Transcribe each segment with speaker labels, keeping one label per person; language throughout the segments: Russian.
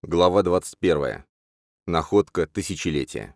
Speaker 1: Глава 21. Находка тысячелетия.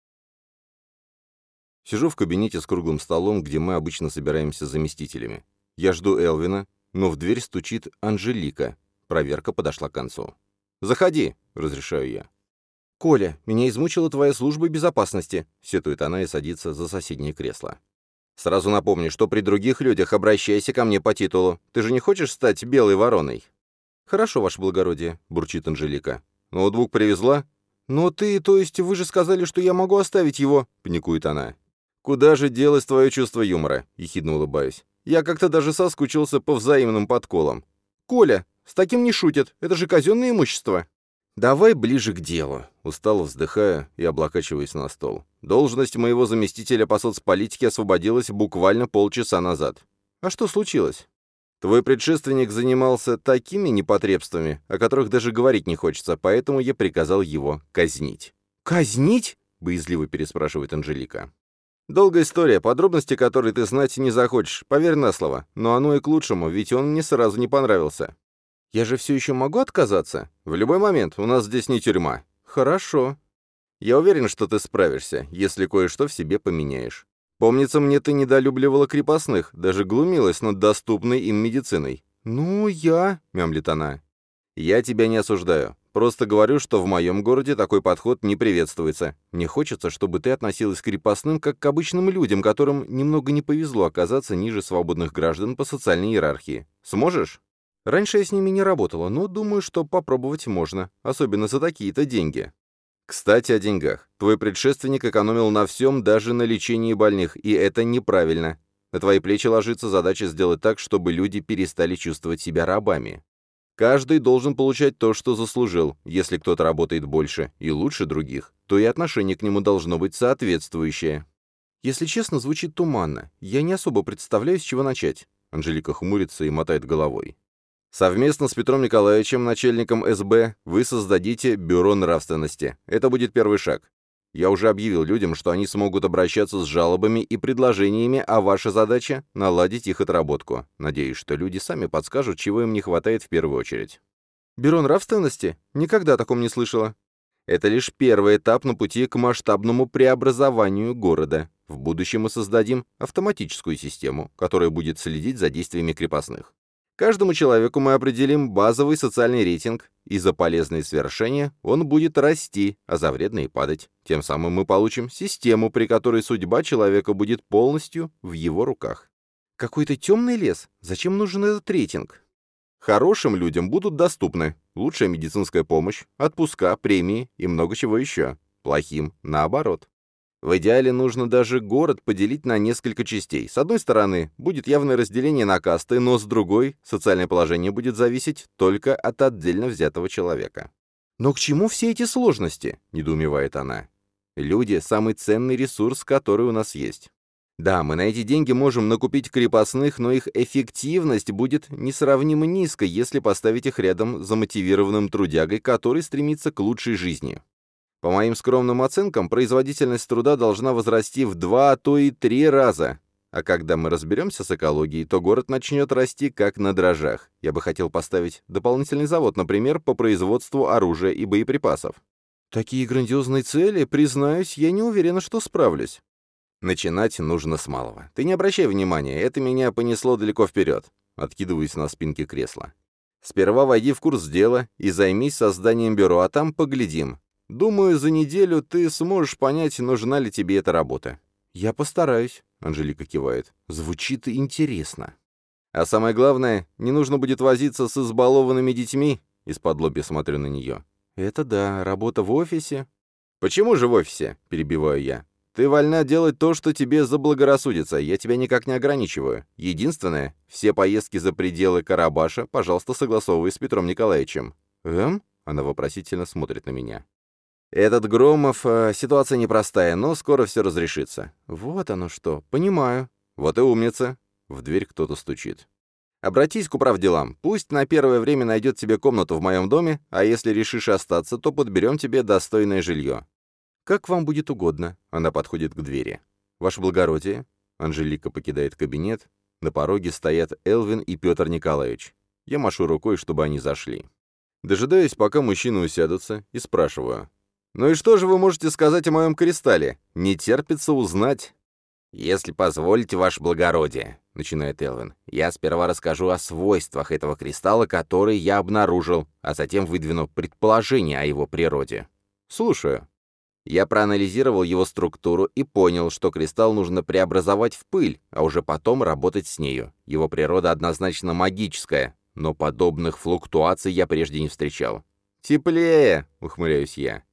Speaker 1: Сижу в кабинете с круглым столом, где мы обычно собираемся с заместителями. Я жду Элвина, но в дверь стучит Анжелика. Проверка подошла к концу. «Заходи», — разрешаю я. «Коля, меня измучила твоя служба безопасности», — сетует она и садится за соседнее кресло. «Сразу напомню, что при других людях обращайся ко мне по титулу. Ты же не хочешь стать белой вороной?» «Хорошо, ваше благородие», — бурчит Анжелика. «Ноутбук привезла?» «Но ты, то есть вы же сказали, что я могу оставить его?» — паникует она. «Куда же делось твое чувство юмора?» — ехидно улыбаюсь. «Я как-то даже соскучился по взаимным подколам». «Коля, с таким не шутят, это же казенное имущество». «Давай ближе к делу», — устало вздыхаю и облокачиваюсь на стол. Должность моего заместителя по соцполитике освободилась буквально полчаса назад. «А что случилось?» «Твой предшественник занимался такими непотребствами, о которых даже говорить не хочется, поэтому я приказал его казнить». «Казнить?» — боязливо переспрашивает Анжелика. «Долгая история, подробности которой ты знать не захочешь, поверь на слово, но оно и к лучшему, ведь он мне сразу не понравился». «Я же все еще могу отказаться?» «В любой момент, у нас здесь не тюрьма». «Хорошо. Я уверен, что ты справишься, если кое-что в себе поменяешь. Помнится мне, ты недолюбливала крепостных, даже глумилась над доступной им медициной». «Ну, — мямлит она. «Я тебя не осуждаю. Просто говорю, что в моем городе такой подход не приветствуется. Мне хочется, чтобы ты относилась к крепостным как к обычным людям, которым немного не повезло оказаться ниже свободных граждан по социальной иерархии. Сможешь?» «Раньше я с ними не работала, но думаю, что попробовать можно, особенно за такие-то деньги». «Кстати, о деньгах. Твой предшественник экономил на всем, даже на лечении больных, и это неправильно. На твои плечи ложится задача сделать так, чтобы люди перестали чувствовать себя рабами. Каждый должен получать то, что заслужил. Если кто-то работает больше и лучше других, то и отношение к нему должно быть соответствующее». «Если честно, звучит туманно. Я не особо представляю, с чего начать». Анжелика хмурится и мотает головой. «Совместно с Петром Николаевичем, начальником СБ, вы создадите бюро нравственности. Это будет первый шаг. Я уже объявил людям, что они смогут обращаться с жалобами и предложениями, а ваша задача — наладить их отработку. Надеюсь, что люди сами подскажут, чего им не хватает в первую очередь». «Бюро нравственности? Никогда о таком не слышала». «Это лишь первый этап на пути к масштабному преобразованию города. В будущем мы создадим автоматическую систему, которая будет следить за действиями крепостных. Каждому человеку мы определим базовый социальный рейтинг, и за полезные свершения он будет расти, а за вредные падать. Тем самым мы получим систему, при которой судьба человека будет полностью в его руках». «Какой-то темный лес? Зачем нужен этот рейтинг?» «Хорошим людям будут доступны лучшая медицинская помощь, отпуска, премии и много чего еще. Плохим — наоборот. В идеале нужно даже город поделить на несколько частей. С одной стороны, будет явное разделение на касты, но с другой, социальное положение будет зависеть только от отдельно взятого человека». «Но к чему все эти сложности?» — недоумевает она. «Люди — самый ценный ресурс, который у нас есть. Да, мы на эти деньги можем накупить крепостных, но их эффективность будет несравнимо низкой, если поставить их рядом с замотивированным трудягой, который стремится к лучшей жизни. По моим скромным оценкам, производительность труда должна возрасти в 2, а то и 3 раза. А когда мы разберемся с экологией, то город начнет расти как на дрожжах. Я бы хотел поставить дополнительный завод, например, по производству оружия и боеприпасов». «Такие грандиозные цели, признаюсь, я не уверена, что справлюсь». «Начинать нужно с малого. Ты не обращай внимания, это меня понесло далеко вперед», откидываясь на спинке кресла. «Сперва войди в курс дела и займись созданием бюро, а там поглядим. Думаю, за неделю ты сможешь понять, нужна ли тебе эта работа». «Я постараюсь», — Анжелика кивает. «Звучит интересно». «А самое главное, не нужно будет возиться с избалованными детьми», — из-под-лобья смотрю на нее. «Это да, работа в офисе». «Почему же в офисе?» — перебиваю я. «Ты вольна делать то, что тебе заблагорассудится, я тебя никак не ограничиваю. Единственное, все поездки за пределы Карабаша, пожалуйста, согласовывай с Петром Николаевичем». «Эм?» — она вопросительно смотрит на меня. «Этот Громов, ситуация непростая, но скоро все разрешится». «Вот оно что, понимаю». «Вот и умница». В дверь кто-то стучит. «Обратись к управделам. Пусть на первое время найдет тебе комнату в моем доме, а если решишь остаться, то подберем тебе достойное жилье». «Как вам будет угодно». Она подходит к двери. «Ваше благородие». Анжелика покидает кабинет. На пороге стоят Элвин и Петр Николаевич. Я машу рукой, чтобы они зашли. Дожидаюсь, пока мужчины усядутся, и спрашиваю. «Ну и что же вы можете сказать о моем кристалле? Не терпится узнать». «Если позволите, ваше благородие», — начинает Элвин, «я сперва расскажу о свойствах этого кристалла, который я обнаружил, а затем выдвину предположение о его природе». «Слушаю». Я проанализировал его структуру и понял, что кристалл нужно преобразовать в пыль, а уже потом работать с нею. Его природа однозначно магическая, но подобных флуктуаций я прежде не встречал. «Теплее!» — ухмыляюсь я.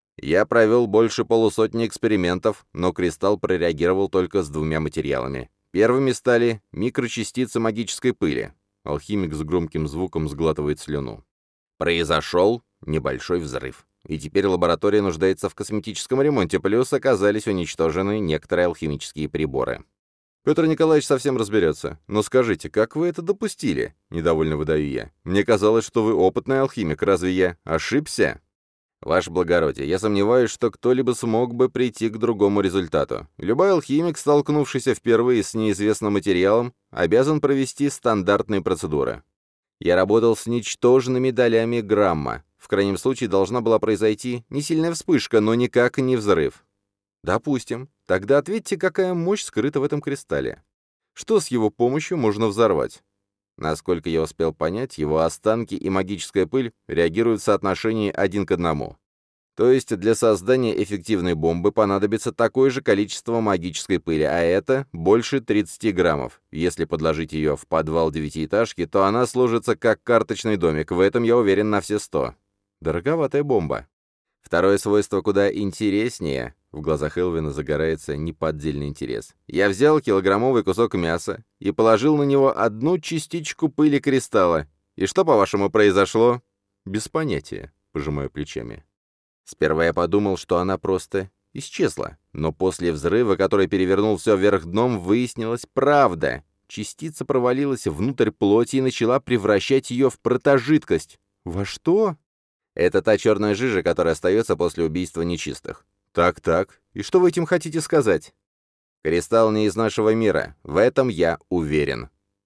Speaker 1: Я провел больше полусотни экспериментов, но кристалл прореагировал только с двумя материалами. Первыми стали микрочастицы магической пыли. Алхимик с громким звуком сглатывает слюну. Произошел небольшой взрыв. И теперь лаборатория нуждается в косметическом ремонте, плюс оказались уничтожены некоторые алхимические приборы. Петр Николаевич совсем разберется. Но скажите, как вы это допустили? Недовольно выдаю я. Мне казалось, что вы опытный алхимик. Разве я ошибся? Ваше благородие, я сомневаюсь, что кто-либо смог бы прийти к другому результату. Любой алхимик, столкнувшийся впервые с неизвестным материалом, обязан провести стандартные процедуры. Я работал с ничтожными долями грамма. В крайнем случае должна была произойти не сильная вспышка, но никак не взрыв. Допустим. Тогда ответьте, какая мощь скрыта в этом кристалле. Что с его помощью можно взорвать? Насколько я успел понять, его останки и магическая пыль реагируют в соотношении 1 к 1. То есть для создания эффективной бомбы понадобится такое же количество магической пыли, а это больше 30 граммов. Если подложить ее в подвал девятиэтажки, то она сложится как карточный домик, в этом я уверен на все 100. Дороговатая бомба. Второе свойство куда интереснее. В глазах Элвина загорается неподдельный интерес. Я взял килограммовый кусок мяса и положил на него одну частичку пыли кристалла. И что, по-вашему, произошло? Без понятия, пожимаю плечами. Сперва я подумал, что она просто исчезла. Но после взрыва, который перевернул все вверх дном, выяснилась правда. Частица провалилась внутрь плоти и начала превращать ее в протожидкость. Во что? Это та черная жижа, которая остается после убийства нечистых. Так. И что вы этим хотите сказать? Кристалл не из нашего мира. В этом я уверен.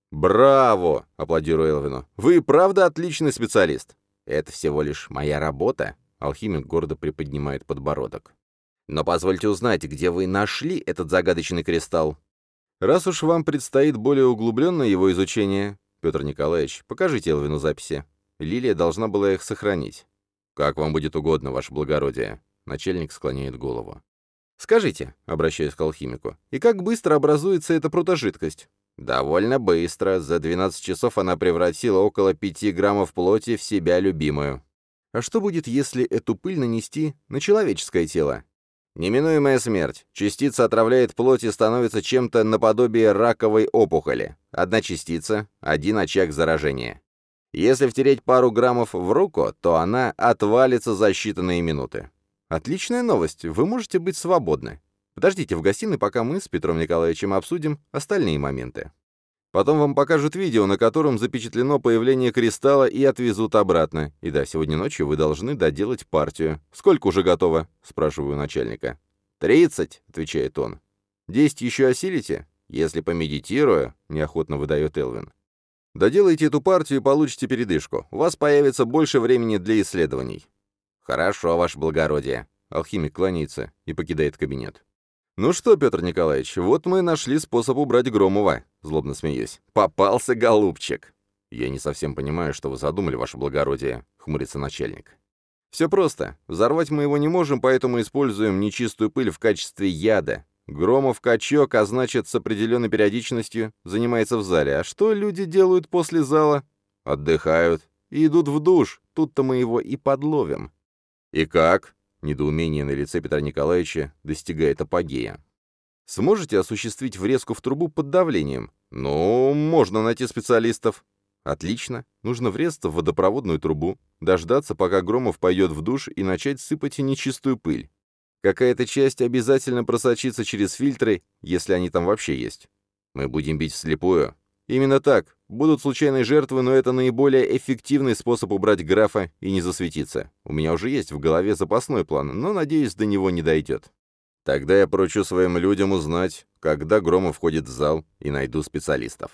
Speaker 1: Браво! Аплодирую Элвину. Вы и правда отличный специалист. Это всего лишь моя работа. Алхимик гордо приподнимает подбородок. Но позвольте узнать, где вы нашли этот загадочный кристалл? Раз уж вам предстоит более углубленное его изучение, Петр Николаевич, покажите Элвину записи. Лилия должна была их сохранить. Как вам будет угодно, ваше благородие. Начальник склоняет голову. «Скажите», — обращаюсь к алхимику, «и как быстро образуется эта протожидкость?» «Довольно быстро. За 12 часов она превратила около 5 граммов плоти в себя любимую». «А что будет, если эту пыль нанести на человеческое тело?» «Неминуемая смерть. Частица отравляет плоть и становится чем-то наподобие раковой опухоли. Одна частица — один очаг заражения. Если втереть пару граммов в руку, то она отвалится за считанные минуты». «Отличная новость. Вы можете быть свободны. Подождите в гостиной, пока мы с Петром Николаевичем обсудим остальные моменты. Потом вам покажут видео, на котором запечатлено появление кристалла, и отвезут обратно. И да, сегодня ночью вы должны доделать партию. Сколько уже готово?» — спрашиваю начальника. 30, — отвечает он. 10 еще осилите? Если помедитирую, — неохотно выдает Элвин. Доделайте эту партию и получите передышку. У вас появится больше времени для исследований. «Хорошо, ваше благородие». Алхимик кланяется и покидает кабинет. «Ну что, Петр Николаевич, вот мы нашли способ убрать Громова», — злобно смеюсь. «Попался, голубчик». «Я не совсем понимаю, что вы задумали, ваше благородие», — хмурится начальник. «Все просто. Взорвать мы его не можем, поэтому используем нечистую пыль в качестве яда. Громов качок, а значит, с определенной периодичностью занимается в зале. А что люди делают после зала? Отдыхают и идут в душ. Тут-то мы его и подловим». «И как?» — недоумение на лице Петра Николаевича достигает апогея. «Сможете осуществить врезку в трубу под давлением?» «Ну, можно найти специалистов». «Отлично. Нужно врезаться в водопроводную трубу, дождаться, пока Громов пойдет в душ, и начать сыпать нечистую пыль. Какая-то часть обязательно просочится через фильтры, если они там вообще есть. Мы будем бить вслепую». «Именно так. Будут случайные жертвы, но это наиболее эффективный способ убрать графа и не засветиться. У меня уже есть в голове запасной план, но, надеюсь, до него не дойдет. Тогда я поручу своим людям узнать, когда Громов входит в зал, и найду специалистов».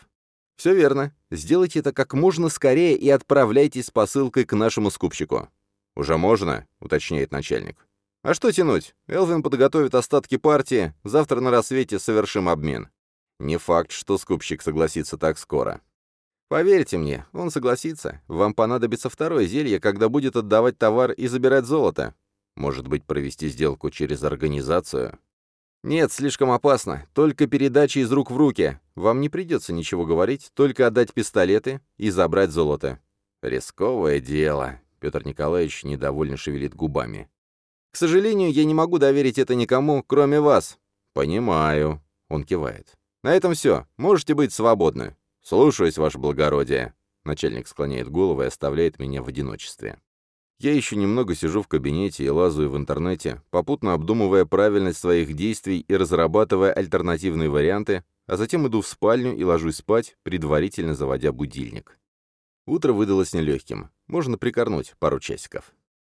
Speaker 1: Все верно. Сделайте это как можно скорее и отправляйтесь с посылкой к нашему скупщику. Уже можно, уточняет начальник. А что тянуть? Элвин подготовит остатки партии, завтра на рассвете совершим обмен. Не факт, что скупщик согласится так скоро. Поверьте мне, он согласится. Вам понадобится второе зелье, когда будет отдавать товар и забирать золото. Может быть, провести сделку через организацию? Нет, слишком опасно. Только передача из рук в руки. Вам не придется ничего говорить, только отдать пистолеты и забрать золото. Рисковое дело. Петр Николаевич недовольно шевелит губами. К сожалению, я не могу доверить это никому, кроме вас. Понимаю. Он кивает. На этом все. Можете быть свободны. Слушаюсь, ваше благородие. Начальник склоняет голову и оставляет меня в одиночестве. Я еще немного сижу в кабинете и лазаю в интернете, попутно обдумывая правильность своих действий и разрабатывая альтернативные варианты, а затем иду в спальню и ложусь спать, предварительно заводя будильник. Утро выдалось нелегким. Можно прикорнуть пару часиков.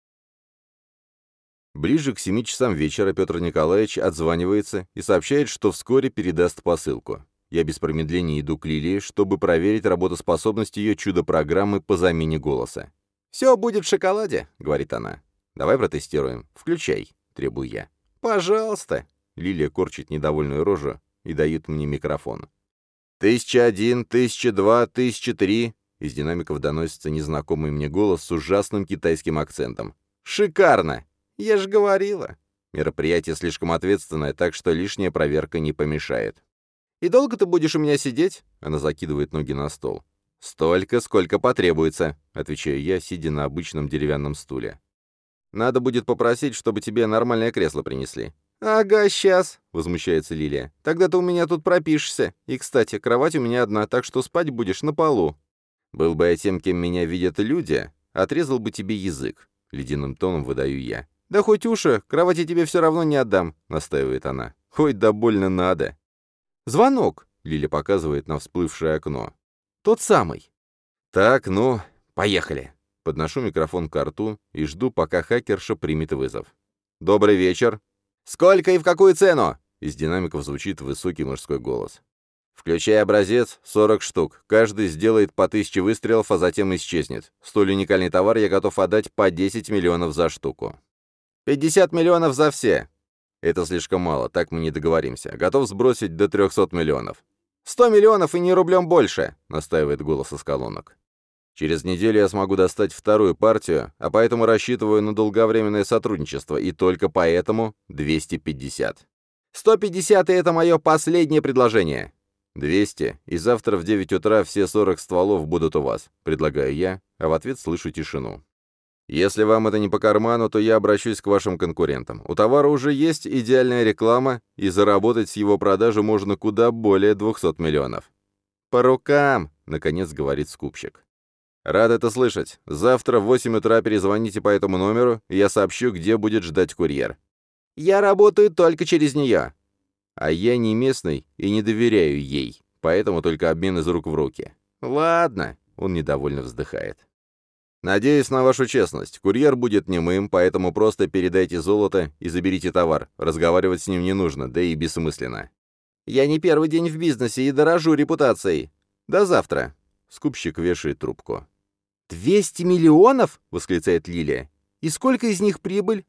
Speaker 1: Ближе к 7 часам вечера Петр Николаевич отзванивается и сообщает, что вскоре передаст посылку. Я без промедления иду к Лилии, чтобы проверить работоспособность ее чудо-программы по замене голоса. «Все будет в шоколаде», — говорит она. «Давай протестируем. Включай», — требую я. «Пожалуйста». Лилия корчит недовольную рожу и дает мне микрофон. 1001, 1002, 1003. Из динамиков доносится незнакомый мне голос с ужасным китайским акцентом. «Шикарно! Я же говорила!» Мероприятие слишком ответственное, так что лишняя проверка не помешает. «И долго ты будешь у меня сидеть?» Она закидывает ноги на стол. «Столько, сколько потребуется», — отвечаю я, сидя на обычном деревянном стуле. «Надо будет попросить, чтобы тебе нормальное кресло принесли». «Ага, сейчас», — возмущается Лилия. «Тогда ты у меня тут пропишешься. И, кстати, кровать у меня одна, так что спать будешь на полу». «Был бы я тем, кем меня видят люди, отрезал бы тебе язык», — ледяным тоном выдаю я. «Да хоть уши, кровать я тебе все равно не отдам», — настаивает она. «Хоть да больно надо». «Звонок», — Лиля показывает на всплывшее окно. «Тот самый». «Так, ну, поехали». Подношу микрофон к рту и жду, пока хакерша примет вызов. «Добрый вечер». «Сколько и в какую цену?» Из динамиков звучит высокий мужской голос. «Включай образец, 40 штук. Каждый сделает по 1000 выстрелов, а затем исчезнет. Столь уникальный товар я готов отдать по 10 миллионов за штуку». 50 миллионов за все. Это слишком мало, так мы не договоримся. Готов сбросить до 300 миллионов. 100 миллионов и ни рублем больше, настаивает голос из колонок. Через неделю я смогу достать вторую партию, а поэтому рассчитываю на долговременное сотрудничество, и только поэтому 250. 150 — и это мое последнее предложение. 200, и завтра в 9 утра все 40 стволов будут у вас, предлагаю я, а в ответ слышу тишину. Если вам это не по карману, то я обращусь к вашим конкурентам. У товара уже есть идеальная реклама, и заработать с его продажи можно куда более 200 миллионов. «По рукам», — наконец говорит скупщик. «Рад это слышать. Завтра в 8 утра перезвоните по этому номеру, и я сообщу, где будет ждать курьер». «Я работаю только через нее». «А я не местный и не доверяю ей, поэтому только обмен из рук в руки». «Ладно», — он недовольно вздыхает. «Надеюсь на вашу честность. Курьер будет немым, поэтому просто передайте золото и заберите товар. Разговаривать с ним не нужно, да и бессмысленно». «Я не первый день в бизнесе и дорожу репутацией. До завтра». Скупщик вешает трубку. 200 миллионов?» — восклицает Лилия. «И сколько из них прибыль?»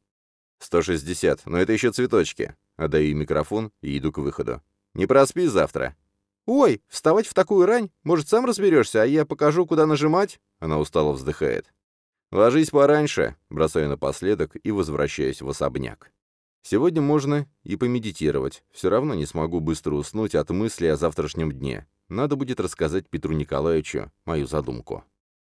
Speaker 1: 160, но это еще цветочки. Отдаю ей микрофон и иду к выходу. «Не проспи завтра». «Ой, вставать в такую рань? Может, сам разберешься, а я покажу, куда нажимать?» Она устало вздыхает. «Ложись пораньше», — бросаю напоследок и возвращаюсь в особняк. Сегодня можно и помедитировать. Все равно не смогу быстро уснуть от мысли о завтрашнем дне. Надо будет рассказать Петру Николаевичу мою задумку.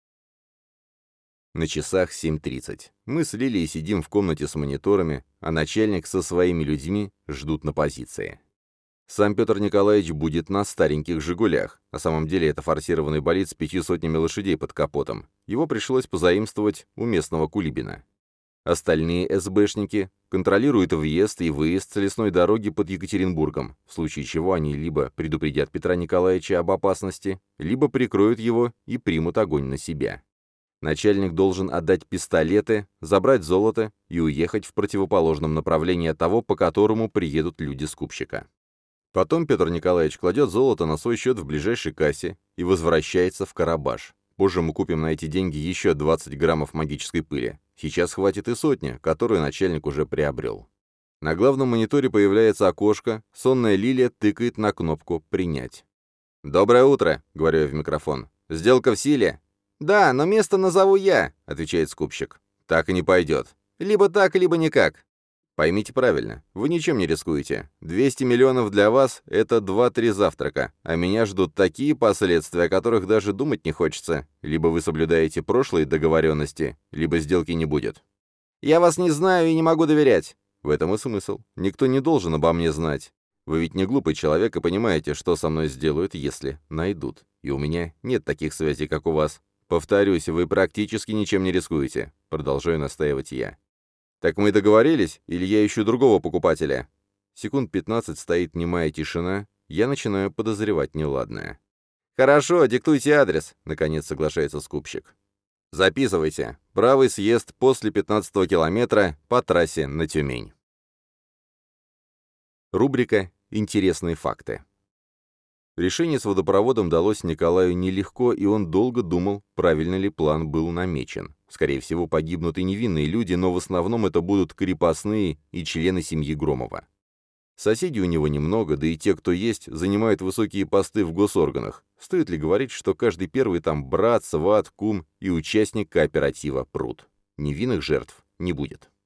Speaker 1: На часах 7:30. Мы с Лилией сидим в комнате с мониторами, а начальник со своими людьми ждут на позиции. Сам Петр Николаевич будет на стареньких «Жигулях». На самом деле это форсированный болид с 500 лошадей под капотом. Его пришлось позаимствовать у местного кулибина. Остальные СБшники контролируют въезд и выезд с лесной дороги под Екатеринбургом, в случае чего они либо предупредят Петра Николаевича об опасности, либо прикроют его и примут огонь на себя. Начальник должен отдать пистолеты, забрать золото и уехать в противоположном направлении от того, по которому приедут люди скупщика. Потом Петр Николаевич кладет золото на свой счет в ближайшей кассе и возвращается в Карабаш. Позже мы купим на эти деньги еще 20 граммов магической пыли. Сейчас хватит и сотни, которую начальник уже приобрел. На главном мониторе появляется окошко, сонная Лилия тыкает на кнопку «Принять». «Доброе утро», — говорю я в микрофон. «Сделка в силе?» «Да, но место назову я», — отвечает скупщик. «Так и не пойдет. Либо так, либо никак». Поймите правильно, вы ничем не рискуете. 200 миллионов для вас — это 2-3 завтрака, а меня ждут такие последствия, о которых даже думать не хочется. Либо вы соблюдаете прошлые договоренности, либо сделки не будет. Я вас не знаю и не могу доверять. В этом и смысл. Никто не должен обо мне знать. Вы ведь не глупый человек и понимаете, что со мной сделают, если найдут. И у меня нет таких связей, как у вас. Повторюсь, вы практически ничем не рискуете. Продолжаю настаивать я. «Так мы и договорились, или я ищу другого покупателя?» Секунд 15 стоит немая тишина, я начинаю подозревать неладное. «Хорошо, диктуйте адрес», — наконец соглашается скупщик. «Записывайте. Правый съезд после 15-го километра по трассе на Тюмень». Рубрика «Интересные факты». Решение с водопроводом далось Николаю нелегко, и он долго думал, правильно ли план был намечен. Скорее всего, погибнут и невинные люди, но в основном это будут крепостные и члены семьи Громова. Соседей у него немного, да и те, кто есть, занимают высокие посты в госорганах. Стоит ли говорить, что каждый первый там брат, сват, кум и участник кооператива «Пруд». Невинных жертв не будет.